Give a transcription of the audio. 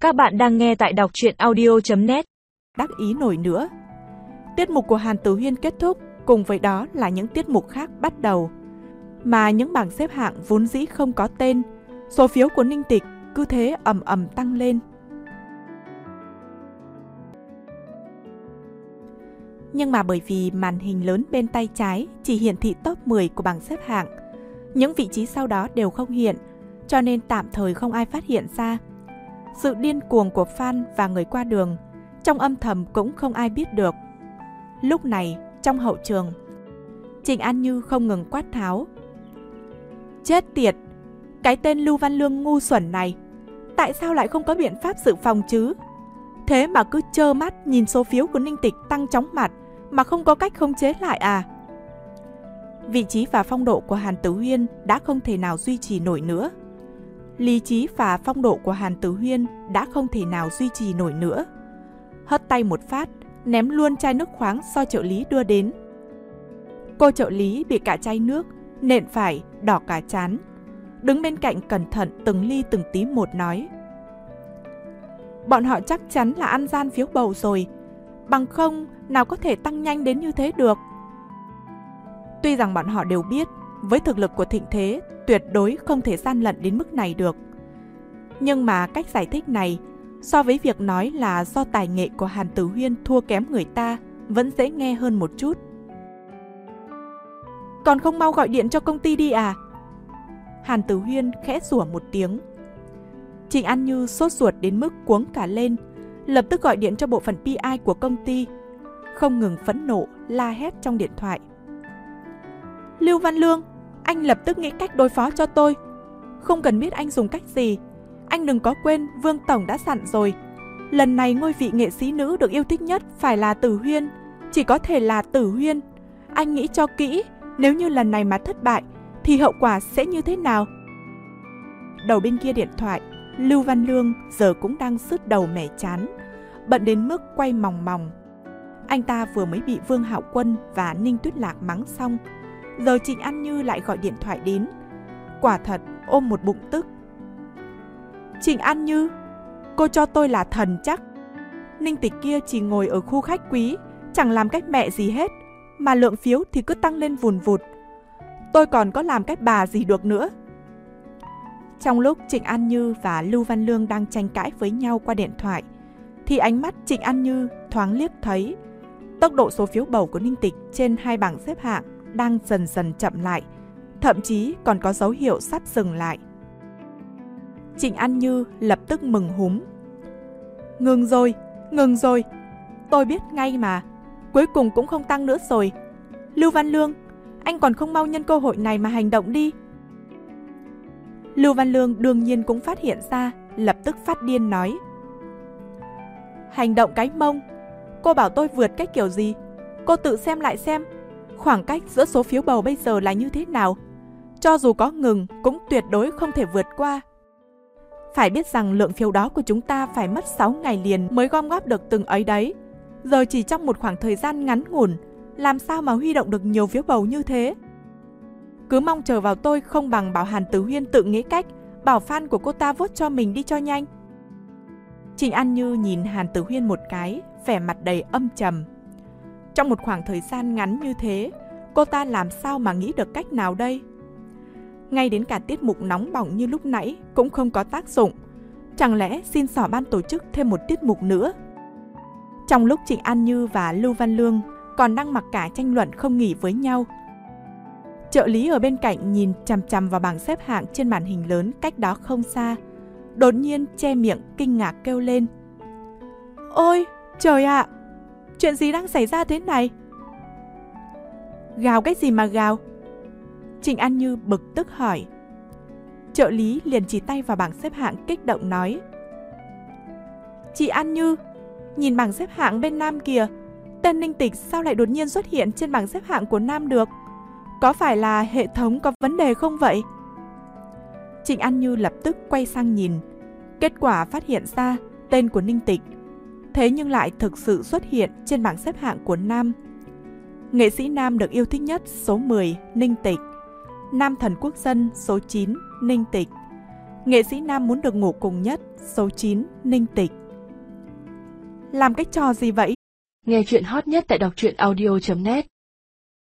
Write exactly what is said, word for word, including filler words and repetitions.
Các bạn đang nghe tại đọc truyện audio chấm net. Đắc ý nổi nữa. Tiết mục của Hàn Tử Huyên kết thúc, cùng với đó là những tiết mục khác bắt đầu. Mà những bảng xếp hạng vốn dĩ không có tên, số phiếu của Ninh Tịch cứ thế ầm ầm tăng lên. Nhưng mà bởi vì màn hình lớn bên tay trái chỉ hiển thị top mười của bảng xếp hạng, những vị trí sau đó đều không hiện, cho nên tạm thời không ai phát hiện ra. Sự điên cuồng của fan và người qua đường, trong âm thầm cũng không ai biết được. Lúc này, trong hậu trường, Trịnh An Như không ngừng quát tháo. Chết tiệt! Cái tên Lưu Văn Lương ngu xuẩn này, tại sao lại không có biện pháp dự phòng chứ? Thế mà cứ trơ mắt nhìn số phiếu của Ninh Tịch tăng chóng mặt mà không có cách khống chế lại à? Vị trí và phong độ của Hàn Tử Huyên đã không thể nào duy trì nổi nữa. Lý trí và phong độ của Hàn Tử Huyên đã không thể nào duy trì nổi nữa. Hất tay một phát, ném luôn chai nước khoáng do trợ lý đưa đến. Cô trợ lý bị cả chai nước nện phải đỏ cả trán, đứng bên cạnh cẩn thận từng ly từng tí một nói: bọn họ chắc chắn là ăn gian phiếu bầu rồi, bằng không nào có thể tăng nhanh đến như thế được. Tuy rằng bọn họ đều biết với thực lực của Thịnh Thế tuyệt đối không thể gian lận đến mức này được, nhưng mà cách giải thích này so với việc nói là do tài nghệ của Hàn Tử Huyên thua kém người ta vẫn dễ nghe hơn một chút. Còn không mau gọi điện cho công ty đi à? Hàn Tử Huyên khẽ rủa một tiếng. Trịnh An Như sốt ruột đến mức cuống cả lên, lập tức gọi điện cho bộ phận pê i của công ty, không ngừng phẫn nộ la hét trong điện thoại. Lưu Văn Lương, anh lập tức nghĩ cách đối phó cho tôi. Không cần biết anh dùng cách gì, anh đừng có quên Vương Tổng đã dặn rồi. Lần này ngôi vị nghệ sĩ nữ được yêu thích nhất phải là Tử Huyên, chỉ có thể là Tử Huyên. Anh nghĩ cho kỹ, nếu như lần này mà thất bại thì hậu quả sẽ như thế nào? Đầu bên kia điện thoại, Lưu Văn Lương giờ cũng đang sứt đầu mẻ chán, bận đến mức quay mòng mòng. Anh ta vừa mới bị Vương Hạo Quân và Ninh Tuyết Lạc mắng xong, giờ Trịnh An Như lại gọi điện thoại đến. Quả thật ôm một bụng tức. Trịnh An Như, cô cho tôi là thần chắc. Ninh Tịch kia chỉ ngồi ở khu khách quý, chẳng làm cách mẹ gì hết, mà lượng phiếu thì cứ tăng lên vùn vụt. Tôi còn có làm cách bà gì được nữa. Trong lúc Trịnh An Như và Lưu Văn Lương đang tranh cãi với nhau qua điện thoại, thì ánh mắt Trịnh An Như thoáng liếc thấy tốc độ số phiếu bầu của Ninh Tịch trên hai bảng xếp hạng đang dần dần chậm lại, thậm chí còn có dấu hiệu sắp dừng lại. Trịnh An Như lập tức mừng húm. Ngừng rồi, ngừng rồi, tôi biết ngay mà, cuối cùng cũng không tăng nữa rồi. Lưu Văn Lương, anh còn không mau nhân cơ hội này mà hành động đi. Lưu Văn Lương đương nhiên cũng phát hiện ra, lập tức phát điên nói: hành động cái mông, cô bảo tôi vượt cách kiểu gì? Cô tự xem lại xem, khoảng cách giữa số phiếu bầu bây giờ là như thế nào? Cho dù có ngừng cũng tuyệt đối không thể vượt qua. Phải biết rằng lượng phiếu đó của chúng ta phải mất sáu ngày liền mới gom góp được từng ấy đấy. Giờ chỉ trong một khoảng thời gian ngắn ngủn, làm sao mà huy động được nhiều phiếu bầu như thế? Cứ mong chờ vào tôi không bằng bảo Hàn Tử Huyên tự nghĩ cách, bảo fan của cô ta vote cho mình đi cho nhanh. Trịnh An Như nhìn Hàn Tử Huyên một cái, vẻ mặt đầy âm trầm. Trong một khoảng thời gian ngắn như thế, cô ta làm sao mà nghĩ được cách nào đây? Ngay đến cả tiết mục nóng bỏng như lúc nãy cũng không có tác dụng. Chẳng lẽ xin xỏ ban tổ chức thêm một tiết mục nữa? Trong lúc Trịnh An Như và Lưu Văn Lương còn đang mặc cả tranh luận không nghỉ với nhau, trợ lý ở bên cạnh nhìn chằm chằm vào bảng xếp hạng trên màn hình lớn cách đó không xa, đột nhiên che miệng kinh ngạc kêu lên: ôi trời ạ, à, chuyện gì đang xảy ra thế này? Gào cái gì mà gào? Trịnh An Như bực tức hỏi. Trợ lý liền chỉ tay vào bảng xếp hạng kích động nói: chị An Như, nhìn bảng xếp hạng bên nam kìa, tên Ninh Tịch sao lại đột nhiên xuất hiện trên bảng xếp hạng của nam được? Có phải là hệ thống có vấn đề không vậy? Trịnh An Như lập tức quay sang nhìn, kết quả phát hiện ra tên của Ninh Tịch, thế nhưng lại thực sự xuất hiện trên bảng xếp hạng của nam. Nghệ sĩ nam được yêu thích nhất số mười, Ninh Tịch. Nam thần quốc dân số chín, Ninh Tịch. Nghệ sĩ nam muốn được ngủ cùng nhất, số chín, Ninh Tịch. Làm cái trò gì vậy? Nghe chuyện hot nhất tại đọc truyện audio chấm net.